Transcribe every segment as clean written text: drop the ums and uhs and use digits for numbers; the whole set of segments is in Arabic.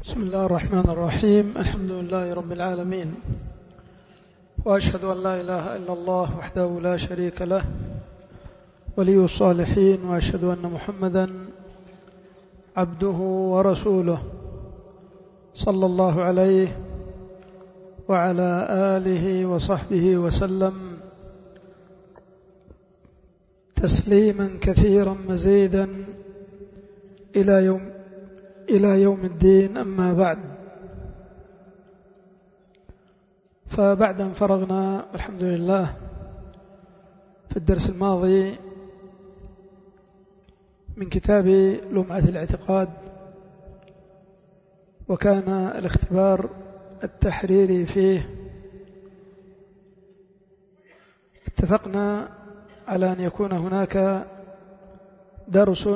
بسم الله الرحمن الرحيم. الحمد لله رب العالمين، وأشهد أن لا إله إلا الله وحده لا شريك له ولي الصالحين، وأشهد أن محمدا عبده ورسوله صلى الله عليه وعلى آله وصحبه وسلم تسليما كثيرا مزيدا إلى يوم الدين. أما بعد، فبعد أن فرغنا الحمد لله في الدرس الماضي من كتاب لمعة الاعتقاد، وكان الاختبار التحريري فيه، اتفقنا على أن يكون هناك درس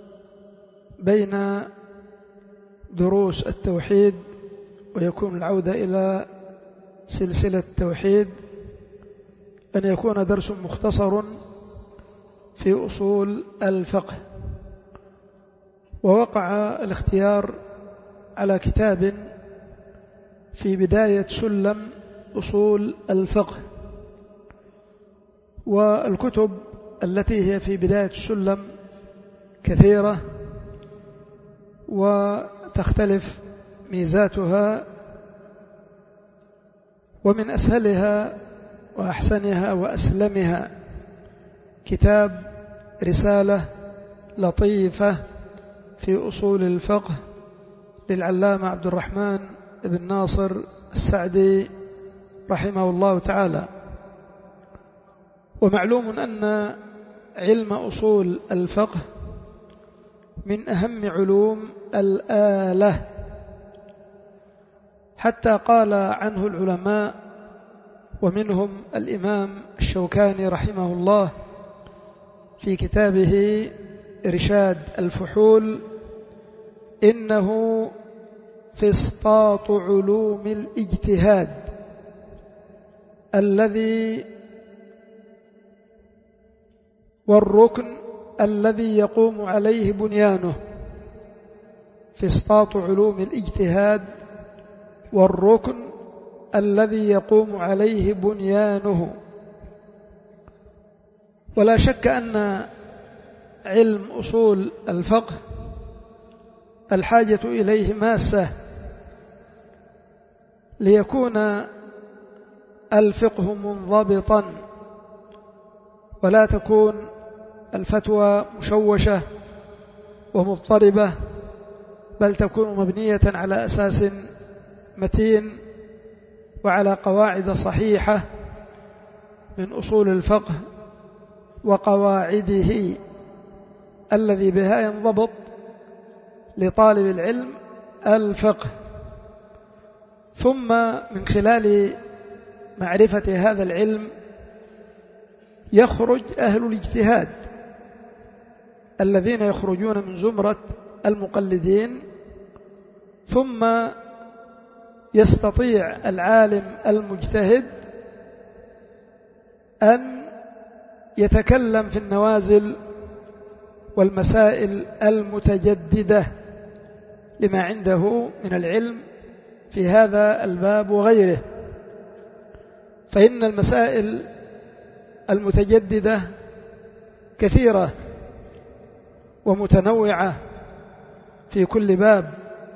بين دروس التوحيد، ويكون العودة إلى سلسلة التوحيد، أن يكون درس مختصر في أصول الفقه. ووقع الاختيار على كتاب في بداية سلم أصول الفقه، والكتب التي هي في بداية السلم كثيرة وتختلف ميزاتها، ومن أسهلها وأحسنها وأسلمها كتاب رسالة لطيفة في أصول الفقه للعلامة عبد الرحمن بن ناصر السعدي رحمه الله تعالى. ومعلوم أن علم أصول الفقه من أهم علوم الآلة، حتى قال عنه العلماء، ومنهم الإمام الشوكاني رحمه الله في كتابه إرشاد الفحول: إنه فسطاط علوم الاجتهاد الذي والركن الذي يقوم عليه بنيانه. فسطاط علوم الاجتهاد والركن الذي يقوم عليه بنيانه. ولا شك أن علم أصول الفقه الحاجة إليه ماسة ليكون الفقه منضبطا، ولا تكون الفتوى مشوشة ومضطربة، بل تكون مبنية على أساس متين وعلى قواعد صحيحة من أصول الفقه وقواعده الذي بها ينضبط لطالب العلم الفقه. ثم من خلال معرفة هذا العلم يخرج أهل الاجتهاد الذين يخرجون من زمرة المقلدين، ثم يستطيع العالم المجتهد أن يتكلم في النوازل والمسائل المتجددة لما عنده من العلم في هذا الباب وغيره. فإن المسائل المتجددة كثيرة ومتنوعة في كل باب،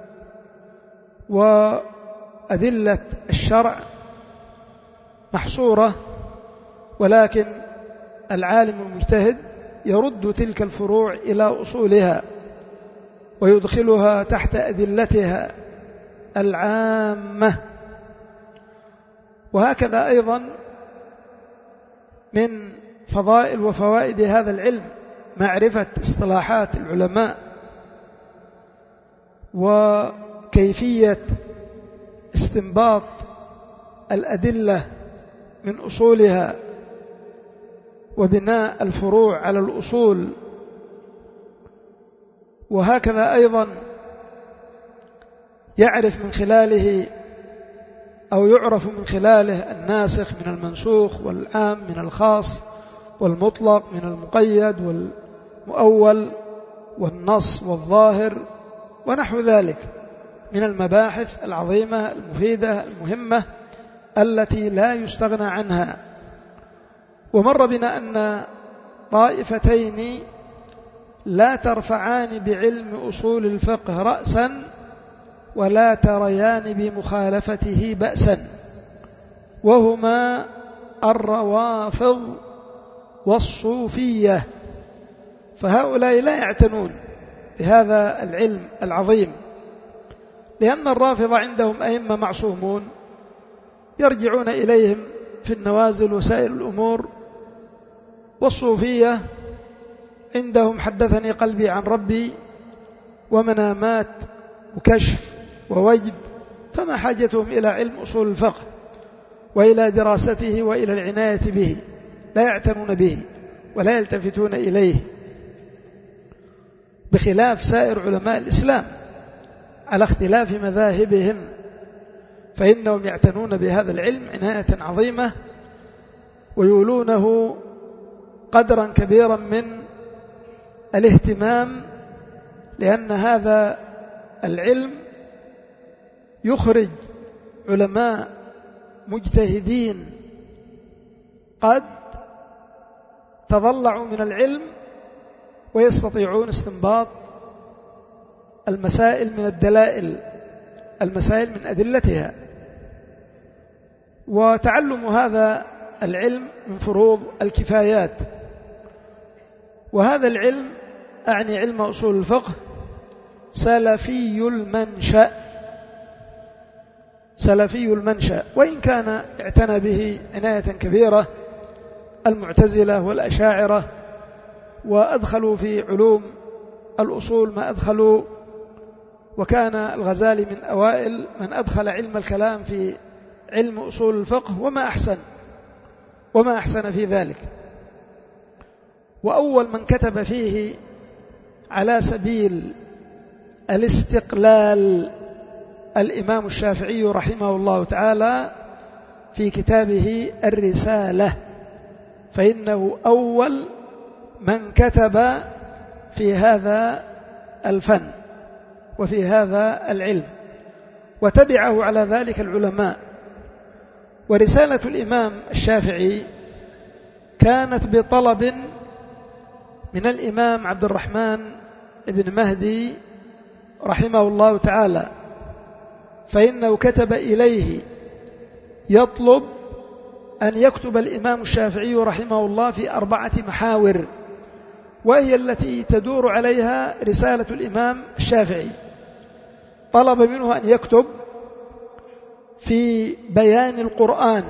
وأدلة الشرع محصورة، ولكن العالم المجتهد يرد تلك الفروع إلى أصولها ويدخلها تحت أدلتها العامة. وهكذا أيضا من فضائل وفوائد هذا العلم معرفة اصطلاحات العلماء وكيفية استنباط الأدلة من أصولها وبناء الفروع على الأصول. وهكذا أيضا يعرف من خلاله أو يعرف من خلاله الناسخ من المنسوخ، والعام من الخاص، والمطلق من المقيد، والمؤول والنص والظاهر ونحو ذلك. من المباحث العظيمة المفيدة المهمة التي لا يستغنى عنها. ومر بنا أن طائفتين لا ترفعان بعلم أصول الفقه رأسا ولا تريان بمخالفته بأسا، وهما الروافض والصوفية. فهؤلاء لا يعتنون بهذا العلم العظيم، لأن الرافضة عندهم أئمة معصومون يرجعون إليهم في النوازل وسائر الأمور، والصوفية عندهم حدثني قلبي عن ربي ومنامات وكشف ووجد، فما حاجتهم إلى علم أصول الفقه وإلى دراسته وإلى العناية به، لا يعتنون به ولا يلتفتون إليه، بخلاف سائر علماء الإسلام على اختلاف مذاهبهم، فإنهم يعتنون بهذا العلم عناية عظيمة ويولونه قدرا كبيرا من الاهتمام، لأن هذا العلم يخرج علماء مجتهدين قد تضلعوا من العلم ويستطيعون استنباط المسائل من الدلائل، المسائل من أدلتها. وتعلم هذا العلم من فروض الكفايات. وهذا العلم أعني علم أصول الفقه سلفي المنشأ، سلفي المنشأ، وإن كان اعتنى به عناية كبيرة المعتزلة والأشاعرة، وأدخلوا في علوم الأصول ما أدخلوا، وكان الغزالي من أوائل من أدخل علم الكلام في علم أصول الفقه، وما أحسن في ذلك. وأول من كتب فيه على سبيل الاستقلال الإمام الشافعي رحمه الله تعالى في كتابه الرسالة، فإنه أول من كتب في هذا الفن وفي هذا العلم، وتبعه على ذلك العلماء. ورسالة الإمام الشافعي كانت بطلب من الإمام عبد الرحمن بن مهدي رحمه الله تعالى، فإنه كتب إليه يطلب أن يكتب الإمام الشافعي رحمه الله في 4 محاور، وهي التي تدور عليها رسالة الإمام الشافعي. طلب منه أن يكتب في بيان القرآن،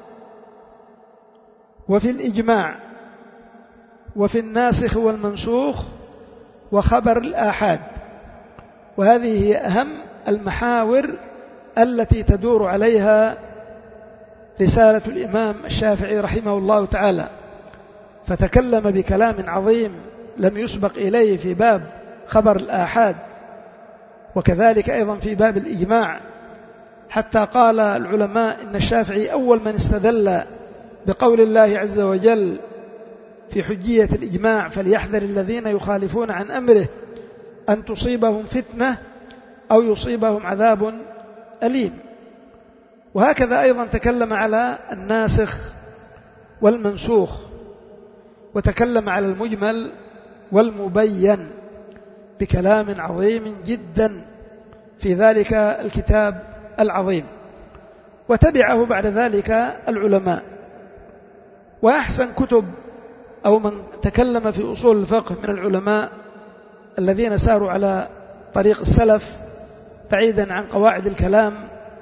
وفي الإجماع، وفي الناسخ والمنسوخ، وخبر الآحاد، وهذه هي أهم المحاور التي تدور عليها رسالة الإمام الشافعي رحمه الله تعالى. فتكلم بكلام عظيم لم يسبق إليه في باب خبر الآحاد، وكذلك أيضا في باب الإجماع، حتى قال العلماء إن الشافعي أول من استدل بقول الله عز وجل في حجية الإجماع: فليحذر الذين يخالفون عن أمره أن تصيبهم فتنة أو يصيبهم عذاب أليم. وهكذا أيضا تكلم على الناسخ والمنسوخ، وتكلم على المجمل والمبين بكلام عظيم جدا في ذلك الكتاب العظيم. وتبعه بعد ذلك العلماء. وأحسن كتب أو من تكلم في أصول الفقه من العلماء الذين ساروا على طريق السلف بعيدا عن قواعد الكلام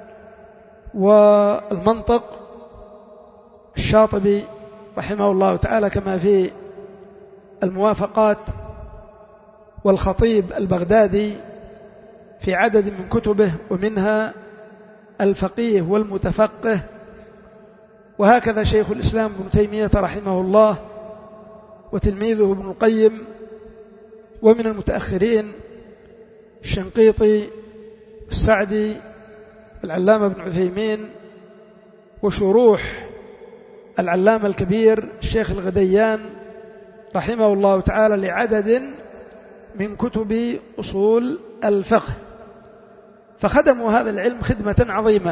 والمنطق: الشاطبي رحمه الله تعالى كما في الموافقات، والخطيب البغدادي في عدد من كتبه، ومنها الفقيه والمتفقه، وهكذا شيخ الإسلام ابن تيمية رحمه الله وتلميذه ابن القيم، ومن المتأخرين الشنقيطي السعدي العلامة ابن عثيمين، وشروح العلامة الكبير الشيخ الغديان رحمه الله تعالى لعدد من كتب أصول الفقه. فخدموا هذا العلم خدمة عظيمة.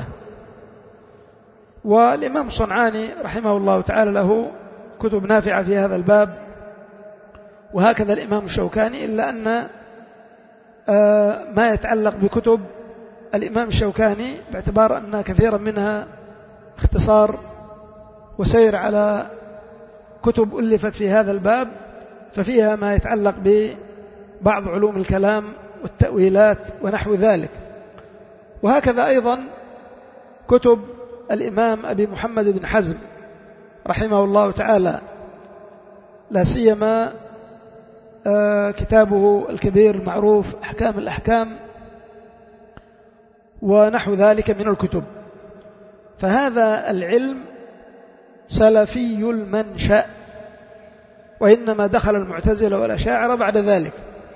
والإمام الصنعاني رحمه الله تعالى له كتب نافعة في هذا الباب، وهكذا الإمام الشوكاني، إلا أن ما يتعلق بكتب الإمام الشوكاني باعتبار أن كثيرا منها اختصار وسير على كتب ألفت في هذا الباب، ففيها ما يتعلق ببعض علوم الكلام والتأويلات ونحو ذلك. وهكذا أيضا كتب الإمام أبي محمد بن حزم رحمه الله تعالى، لا سيما كتابه الكبير المعروف أحكام الأحكام ونحو ذلك من الكتب. فهذا العلم سلفي المنشأ، وإنما دخل المعتزلة والأشاعرة بعد ذلك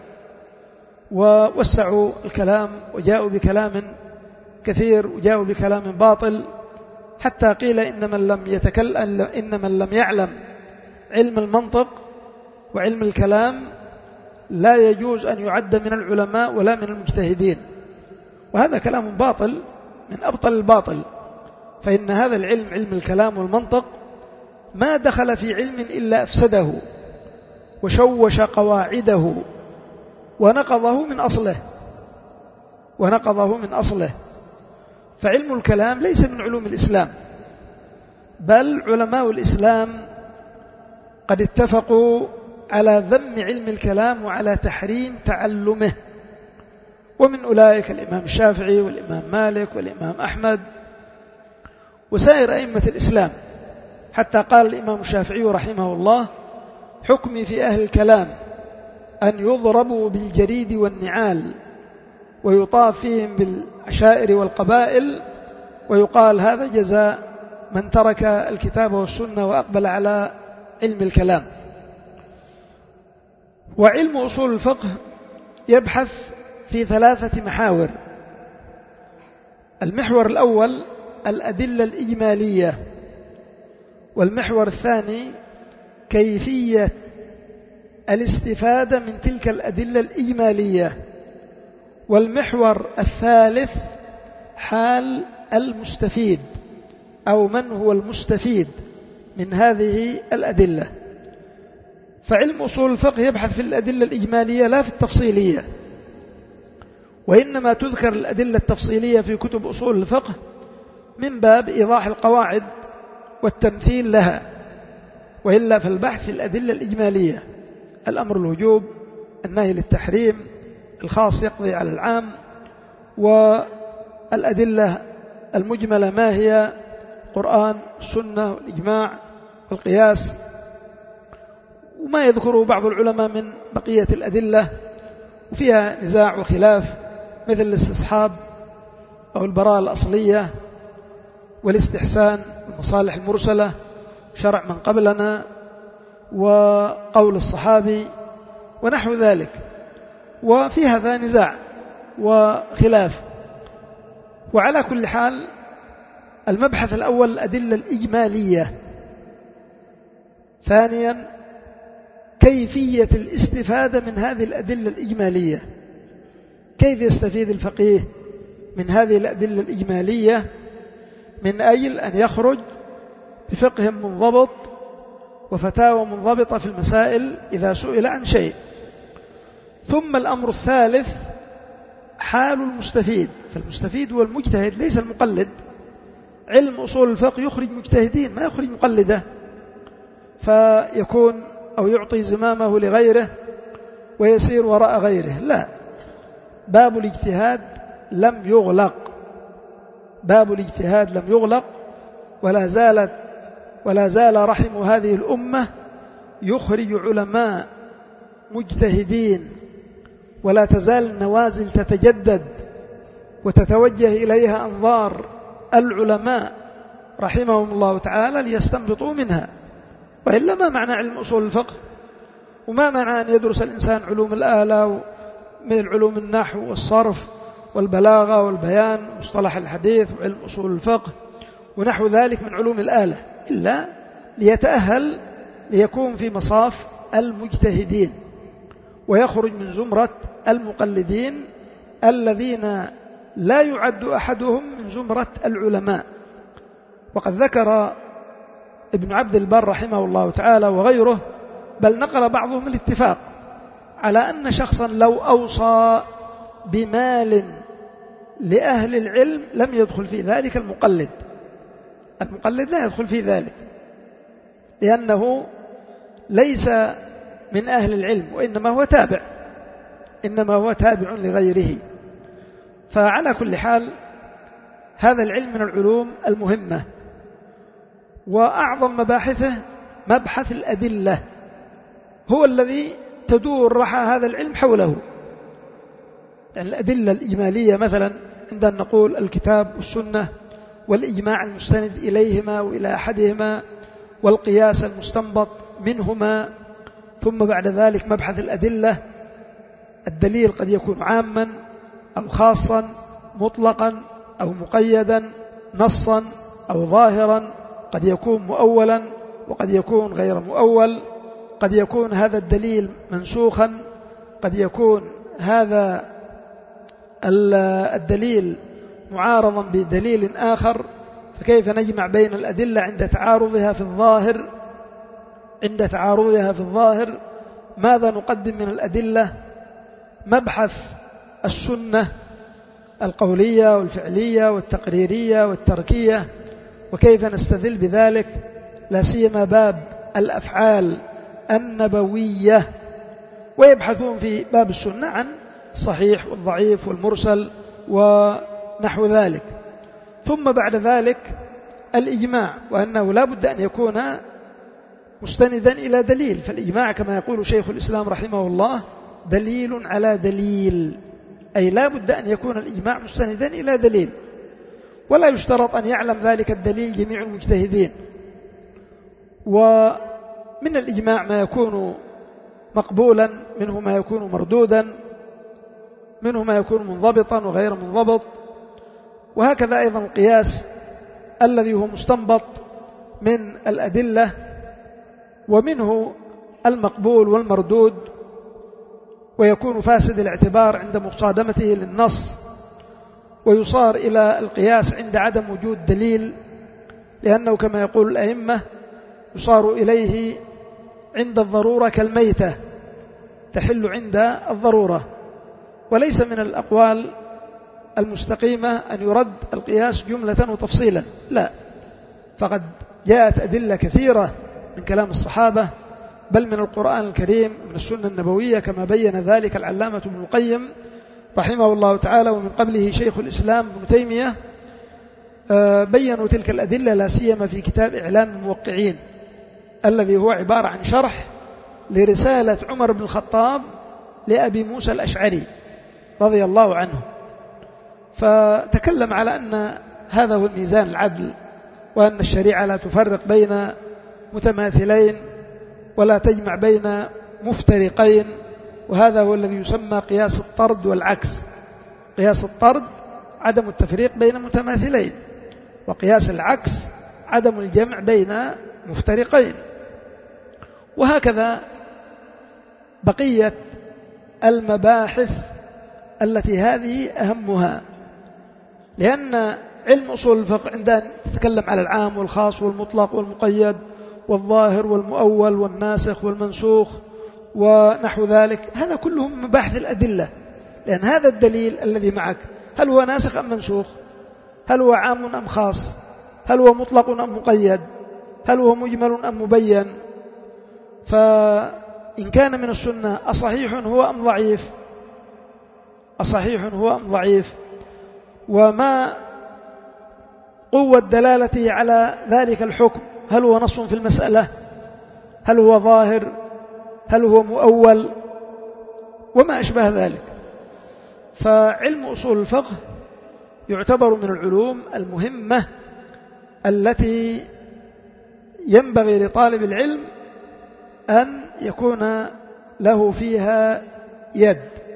ووسعوا الكلام وجاءوا بكلام كثير وجاءوا بكلام باطل، حتى قيل إن من لم يعلم علم المنطق وعلم الكلام لا يجوز أن يعد من العلماء ولا من المجتهدين. وهذا كلام باطل من أبطل الباطل، فإن هذا العلم، علم الكلام والمنطق، ما دخل في علم إلا أفسده وشوش قواعده ونقضه من أصله. فعلم الكلام ليس من علوم الإسلام، بل علماء الإسلام قد اتفقوا على ذم علم الكلام وعلى تحريم تعلمه، ومن أولئك الإمام الشافعي والإمام مالك والإمام أحمد وسائر أئمة الإسلام، حتى قال الإمام الشافعي رحمه الله: حكمي في أهل الكلام أن يضربوا بالجريد والنعال ويطاف فيهم بالعشائر والقبائل، ويقال هذا جزاء من ترك الكتاب والسنة وأقبل على علم الكلام. وعلم أصول الفقه يبحث في 3 محاور. المحور الأول الأدلة الإجمالية، والمحور الثاني كيفية الاستفادة من تلك الأدلة الإجمالية، والمحور الثالث حال المستفيد أو من هو المستفيد من هذه الأدلة. فعلم أصول الفقه يبحث في الأدلة الإجمالية لا في التفصيلية، وإنما تذكر الأدلة التفصيلية في كتب أصول الفقه من باب إيضاح القواعد والتمثيل لها، وإلا فالبحث في الأدلة الإجمالية: الأمر الوجوب، النهي للتحريم، الخاص يقضي على العام، والأدلة المجملة ما هي: القرآن، السنة، والإجماع، والقياس، وما يذكره بعض العلماء من بقية الأدلة، وفيها نزاع وخلاف، مثل الاستصحاب أو البراءة الأصلية والاستحسان، المصالح المرسلة، شرع من قبلنا، وقول الصحابي ونحو ذلك. وفي هذا نزاع وخلاف. وعلى كل حال المبحث الأول الأدلة الإجمالية. ثانيا كيفية الاستفادة من هذه الأدلة الإجمالية، كيف يستفيد الفقيه من هذه الأدلة الإجمالية من أجل أن يخرج بفقه منضبط وفتاوى منضبطة في المسائل إذا سئل عن شيء. ثم الأمر الثالث حال المستفيد، فالمستفيد هو المجتهد ليس المقلد. علم أصول الفقه يخرج مجتهدين، ما يخرج مقلده فيكون أو يعطي زمامه لغيره ويسير وراء غيره. لا، باب الاجتهاد لم يغلق، باب الاجتهاد لم يغلق، ولا زال رحم هذه الأمة يخرج علماء مجتهدين، ولا تزال النوازل تتجدد وتتوجه إليها أنظار العلماء رحمهم الله تعالى ليستنبطوا منها. وإلا ما معنى علم أصول الفقه؟ وما معنى أن يدرس الإنسان علوم الآلة من علوم النحو والصرف والبلاغة والبيان ومصطلح الحديث وعلم أصول الفقه ونحو ذلك من علوم الآلة، إلا ليتأهل ليكون في مصاف المجتهدين ويخرج من زمرة المقلدين الذين لا يعد أحدهم من زمرة العلماء. وقد ذكر ابن عبد البر رحمه الله تعالى وغيره، بل نقل بعضهم الاتفاق على أن شخصا لو أوصى بمال لأهل العلم لم يدخل في ذلك المقلد لا يدخل في ذلك، لأنه ليس من أهل العلم، وإنما هو تابع لغيره. فعلى كل حال هذا العلم من العلوم المهمة، وأعظم مباحثه مبحث الأدلة، هو الذي تدور رحى هذا العلم حوله. يعني الأدلة الإجمالية مثلا عندما نقول الكتاب والسنة والإجماع المستند إليهما وإلى أحدهما والقياس المستنبط منهما، ثم بعد ذلك مبحث الأدلة، الدليل قد يكون عاما أو خاصا، مطلقا أو مقيدا، نصا أو ظاهرا، قد يكون مؤولا وقد يكون غير مؤول، قد يكون هذا الدليل منسوخا، قد يكون هذا الدليل معارضا بدليل آخر، فكيف نجمع بين الأدلة عند تعارضها في الظاهر؟ ماذا نقدم من الأدلة؟ مبحث السنة القولية والفعلية والتقريرية والتركية، وكيف نستدل بذلك، لا سيما باب الأفعال النبوية. ويبحثون في باب السنة عن الصحيح والضعيف والمرسل ونحو ذلك. ثم بعد ذلك الإجماع، وأنه لا بد أن يكون مستندا إلى دليل، فالإجماع كما يقول شيخ الإسلام رحمه الله دليل على دليل، أي لا بد أن يكون الإجماع مستندا إلى دليل، ولا يشترط أن يعلم ذلك الدليل جميع المجتهدين. ومن الإجماع ما يكون مقبولا، منه ما يكون مردودا، منه ما يكون منضبطا وغير منضبط، وهكذا أيضا القياس الذي هو مستنبط من الأدلة، ومنه المقبول والمردود، ويكون فاسد الاعتبار عند مصادمته للنص، ويصار إلى القياس عند عدم وجود دليل، لأنه كما يقول الأئمة يصار إليه عند الضرورة كالميتة، تحل عند الضرورة. وليس من الأقوال المستقيمة أن يرد القياس جملة وتفصيلا، لا، فقد جاءت أدلة كثيرة من كلام الصحابة، بل من القرآن الكريم، من السنة النبوية، كما بين ذلك العلامة ابن القيم رحمه الله تعالى، ومن قبله شيخ الإسلام ابن تيمية، بينوا تلك الأدلة، لا سيما في كتاب إعلام الموقعين، الذي هو عبارة عن شرح لرسالة عمر بن الخطاب لأبي موسى الأشعري رضي الله عنه. فتكلم على أن هذا هو الميزان العدل، وأن الشريعة لا تفرق بين متماثلين ولا تجمع بين مفترقين، وهذا هو الذي يسمى قياس الطرد والعكس. قياس الطرد عدم التفريق بين متماثلين، وقياس العكس عدم الجمع بين مفترقين. وهكذا بقية المباحث التي هذه أهمها، لأن علم أصول الفقه عندما تتكلم على العام والخاص والمطلق والمقيد والظاهر والمؤول والناسخ والمنسوخ ونحو ذلك، هذا كله من مباحث الأدلة، لأن هذا الدليل الذي معك هل هو ناسخ أم منسوخ؟ هل هو عام أم خاص؟ هل هو مطلق أم مقيد؟ هل هو مجمل أم مبين؟ فإن كان من السنة أصحيح هو أم ضعيف؟ أصحيح هو أم ضعيف؟ وما قوة دلالته على ذلك الحكم؟ هل هو نص في المسألة؟ هل هو ظاهر؟ هل هو مؤول؟ وما أشبه ذلك. فعلم أصول الفقه يعتبر من العلوم المهمة التي ينبغي لطالب العلم أن يكون له فيها يد،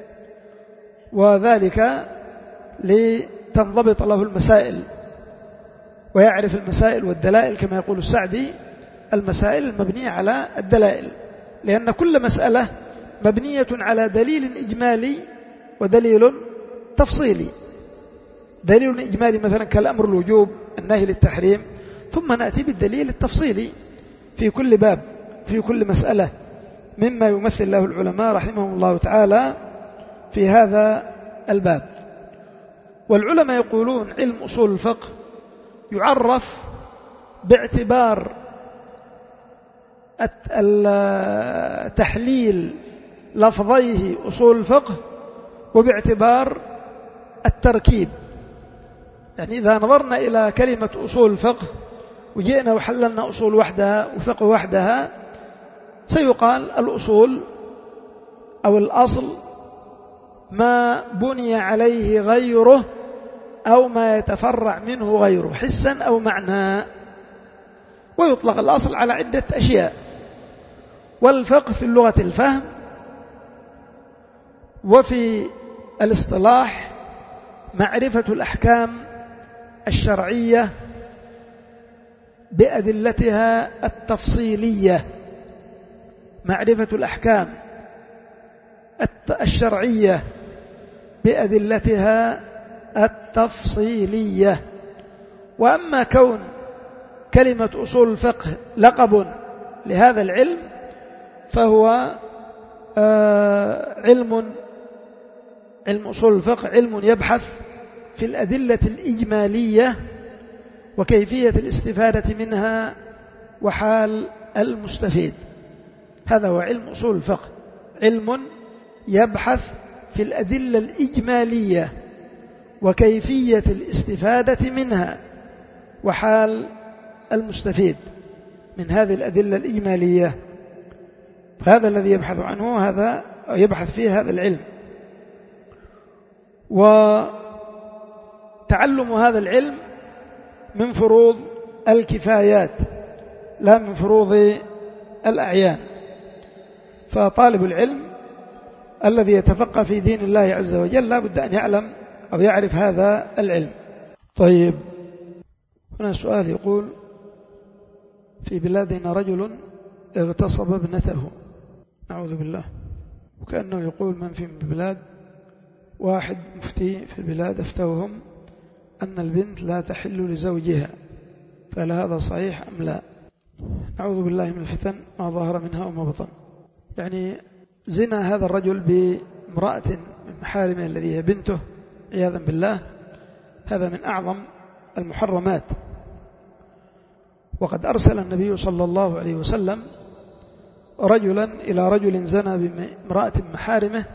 وذلك لتنضبط له المسائل ويعرف المسائل والدلائل، كما يقول السعدي المسائل المبنية على الدلائل، لأن كل مسألة مبنية على دليل إجمالي ودليل تفصيلي، دليل إجمالي مثلا كالأمر الوجوب، النهي للتحريم، ثم نأتي بالدليل التفصيلي في كل باب في كل مسألة مما يمثل له العلماء رحمهم الله تعالى في هذا الباب. والعلماء يقولون علم أصول الفقه يعرف باعتبار تحليل لفظيه أصول الفقه وباعتبار التركيب. يعني إذا نظرنا إلى كلمة أصول الفقه وجئنا وحللنا أصول وحدها وفقه وحدها سيقال الأصول أو الأصل ما بني عليه غيره أو ما يتفرع منه غيره حسا أو معنى، ويطلق الأصل على عدة أشياء. والفقه في اللغة الفهم، وفي الاصطلاح معرفة الأحكام الشرعية بأدلتها التفصيلية، معرفة الأحكام الشرعية بأدلتها التفصيلية. وأما كون كلمة أصول الفقه لقب لهذا العلم فهو علم أصول الفقه علم يبحث في الأدلة الإجمالية وكيفية الاستفادة منها وحال المستفيد. هذا هو علم أصول الفقه، علم يبحث في الأدلة الإجمالية وكيفية الاستفادة منها وحال المستفيد من هذه الأدلة الإجمالية. فهذا الذي يبحث عنه، هذا يبحث فيه هذا العلم. وتعلم هذا العلم من فروض الكفايات لا من فروض الأعيان. فطالب العلم الذي يتفقه في دين الله عز وجل لا بد أن يعلم أو يعرف هذا العلم. طيب، هنا سؤال يقول: في بلادنا رجل اغتصب ابنته، نعوذ بالله. وكأنه يقول من في البلاد واحد مفتي في البلاد أفتوهم أن البنت لا تحل لزوجها، فهل هذا صحيح أم لا؟ نعوذ بالله من الفتن ما ظهر منها وما بطن. يعني زنا هذا الرجل بامرأة من محارمه الذي هي بنته عياذا بالله، هذا من أعظم المحرمات. وقد أرسل النبي صلى الله عليه وسلم رجلا إلى رجل زنى بامرأة محارمه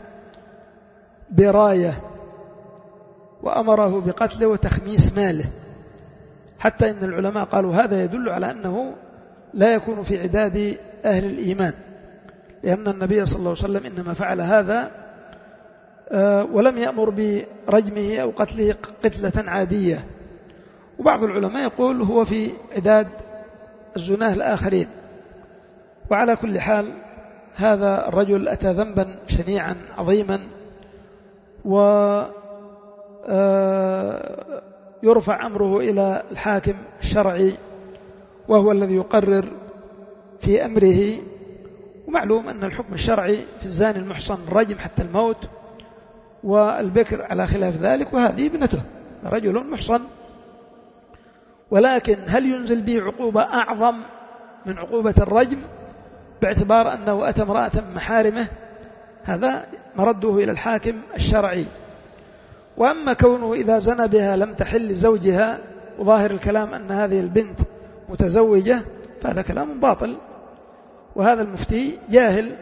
براية وأمره بقتله وتخميس ماله، حتى إن العلماء قالوا هذا يدل على أنه لا يكون في عداد أهل الإيمان، لأن النبي صلى الله عليه وسلم إنما فعل هذا ولم يأمر برجمه أو قتله قتلة عادية. وبعض العلماء يقول هو في عداد الزناه الآخرين. وعلى كل حال هذا الرجل أتى ذنبا شنيعا عظيما، ويرفع أمره إلى الحاكم الشرعي وهو الذي يقرر في أمره. ومعلوم أن الحكم الشرعي في الزاني المحصن الرجم حتى الموت، والبكر على خلاف ذلك، وهذه ابنته رجل محصن. ولكن هل ينزل به عقوبة أعظم من عقوبة الرجم باعتبار أنه أتى امرأة محارمه؟ هذا مرده إلى الحاكم الشرعي. وأما كونه إذا زنى بها لم تحل لزوجها، وظاهر الكلام أن هذه البنت متزوجة، فهذا كلام باطل، وهذا المفتي جاهل.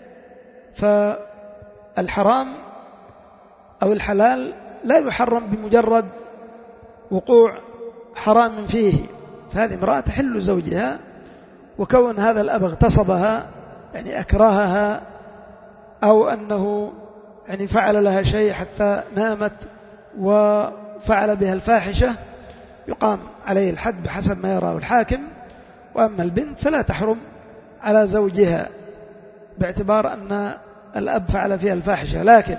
فالحرام أو الحلال لا يحرم بمجرد وقوع حرام فيه، فهذه امرأة تحل زوجها، وكون هذا الأب اغتصبها يعني أكرهها أو أنه يعني فعل لها شيء حتى نامت وفعل بها الفاحشة يقام عليه الحد بحسب ما يراه الحاكم. وأما البنت فلا تحرم على زوجها باعتبار أن الأب فعل فيها الفاحشة، لكن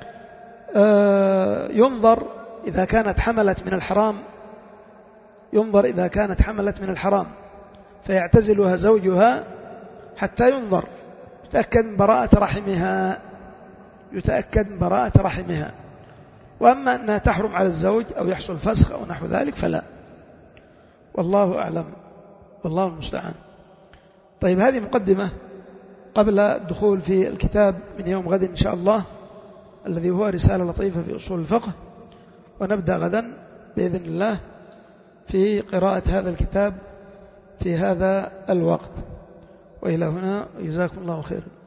ينظر إذا كانت حملت من الحرام، ينظر إذا كانت حملت من الحرام فيعتزلها زوجها حتى ينظر يتأكد من براءة رحمها، وأما أنها تحرم على الزوج أو يحصل فسخ أو نحو ذلك فلا، والله أعلم، والله المستعان. طيب، هذه مقدمة قبل الدخول في الكتاب من يوم غد إن شاء الله، الذي هو رسالة لطيفة في أصول الفقه، ونبدأ غدا بإذن الله في قراءة هذا الكتاب في هذا الوقت. وإلى هنا، جزاكم الله خيرا.